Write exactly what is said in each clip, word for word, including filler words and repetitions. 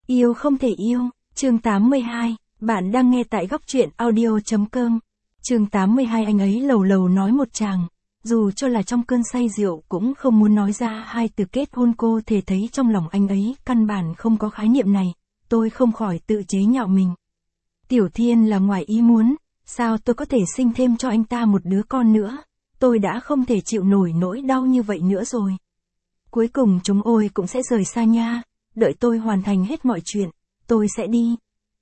Yêu không thể yêu, chương tám mươi hai, bạn đang nghe tại góc truyện audio chấm com. Chương tám mươi hai anh ấy lầu lầu nói một tràng, dù cho là trong cơn say rượu cũng không muốn nói ra hai từ kết hôn. Cô thể thấy trong lòng anh ấy căn bản không có khái niệm này, tôi không khỏi tự chế nhạo mình. Tiểu Thiên là ngoài ý muốn, sao tôi có thể sinh thêm cho anh ta một đứa con nữa, tôi đã không thể chịu nổi nỗi đau như vậy nữa rồi. Cuối cùng chúng ôi cũng sẽ rời xa nha, đợi tôi hoàn thành hết mọi chuyện, tôi sẽ đi.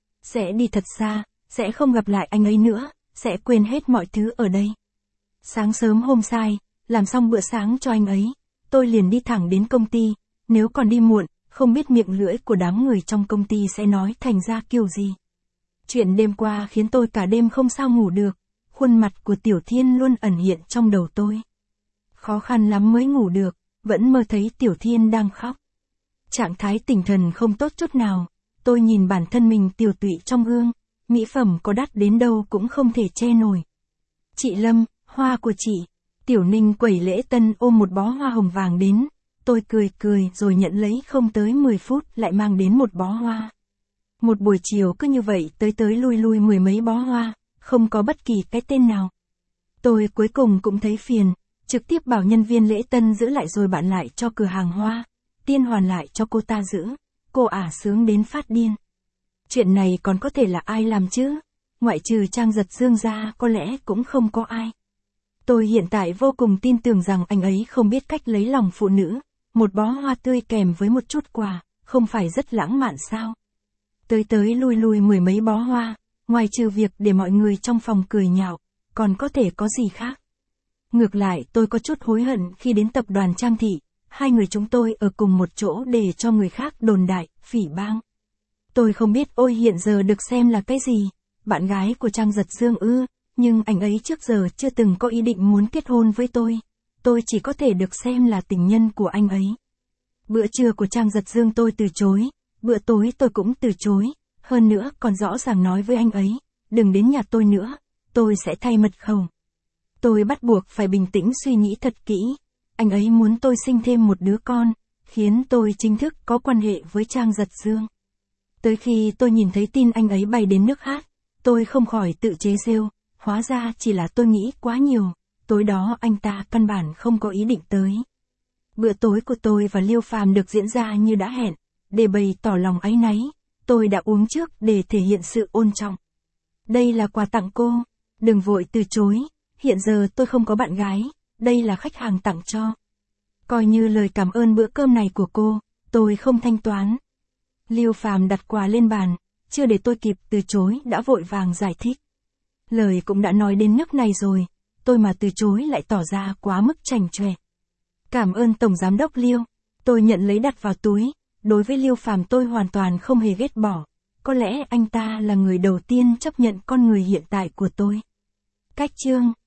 Sẽ đi thật xa, sẽ không gặp lại anh ấy nữa, sẽ quên hết mọi thứ ở đây. Sáng sớm hôm sai, làm xong bữa sáng cho anh ấy, tôi liền đi thẳng đến công ty, nếu còn đi muộn, không biết miệng lưỡi của đám người trong công ty sẽ nói thành ra kiểu gì. Chuyện đêm qua khiến tôi cả đêm không sao ngủ được, khuôn mặt của Tiểu Thiên luôn ẩn hiện trong đầu tôi. Khó khăn lắm mới ngủ được, vẫn mơ thấy Tiểu Thiên đang khóc. Trạng thái tinh thần không tốt chút nào, tôi nhìn bản thân mình tiều tụy trong gương, mỹ phẩm có đắt đến đâu cũng không thể che nổi. Chị Lâm, hoa của chị. Tiểu Ninh quẩy lễ tân ôm một bó hoa hồng vàng đến, tôi cười cười rồi nhận lấy, không tới mười phút lại mang đến một bó hoa. Một buổi chiều cứ như vậy tới tới lui lui mười mấy bó hoa, không có bất kỳ cái tên nào. Tôi cuối cùng cũng thấy phiền, trực tiếp bảo nhân viên lễ tân giữ lại rồi bạn lại cho cửa hàng hoa, Tiên hoàn lại cho cô ta giữ, cô ả sướng đến phát điên. Chuyện này còn có thể là ai làm chứ? Ngoại trừ Trang Giật Dương ra có lẽ cũng không có ai. Tôi hiện tại vô cùng tin tưởng rằng anh ấy không biết cách lấy lòng phụ nữ, một bó hoa tươi kèm với một chút quà, không phải rất lãng mạn sao? Tới tới lui lui mười mấy bó hoa, ngoài trừ việc để mọi người trong phòng cười nhạo, còn có thể có gì khác? Ngược lại tôi có chút hối hận khi đến tập đoàn Trang Thị, hai người chúng tôi ở cùng một chỗ để cho người khác đồn đại, phỉ báng. Tôi không biết ôi hiện giờ được xem là cái gì, bạn gái của Trang Giật Dương ư, nhưng anh ấy trước giờ chưa từng có ý định muốn kết hôn với tôi, tôi chỉ có thể được xem là tình nhân của anh ấy. Bữa trưa của Trang Giật Dương tôi từ chối, bữa tối tôi cũng từ chối, hơn nữa còn rõ ràng nói với anh ấy, đừng đến nhà tôi nữa, tôi sẽ thay mật khẩu. Tôi bắt buộc phải bình tĩnh suy nghĩ thật kỹ, anh ấy muốn tôi sinh thêm một đứa con, khiến tôi chính thức có quan hệ với Trang Giật Dương. Tới khi tôi nhìn thấy tin anh ấy bay đến nước khác, tôi không khỏi tự chế giễu, hóa ra chỉ là tôi nghĩ quá nhiều, tối đó anh ta căn bản không có ý định tới. Bữa tối của tôi và Liêu Phàm được diễn ra như đã hẹn, để bày tỏ lòng áy náy, tôi đã uống trước để thể hiện sự ôn trọng. Đây là quà tặng cô, đừng vội từ chối, hiện giờ tôi không có bạn gái, đây là khách hàng tặng cho. Coi như lời cảm ơn bữa cơm này của cô, tôi không thanh toán. Liêu Phàm đặt quà lên bàn, chưa để tôi kịp từ chối đã vội vàng giải thích. Lời cũng đã nói đến nước này rồi, tôi mà từ chối lại tỏ ra quá mức chảnh chọe. Cảm ơn Tổng Giám đốc Liêu, tôi nhận lấy đặt vào túi, đối với Liêu Phàm tôi hoàn toàn không hề ghét bỏ, có lẽ anh ta là người đầu tiên chấp nhận con người hiện tại của tôi. Cách chương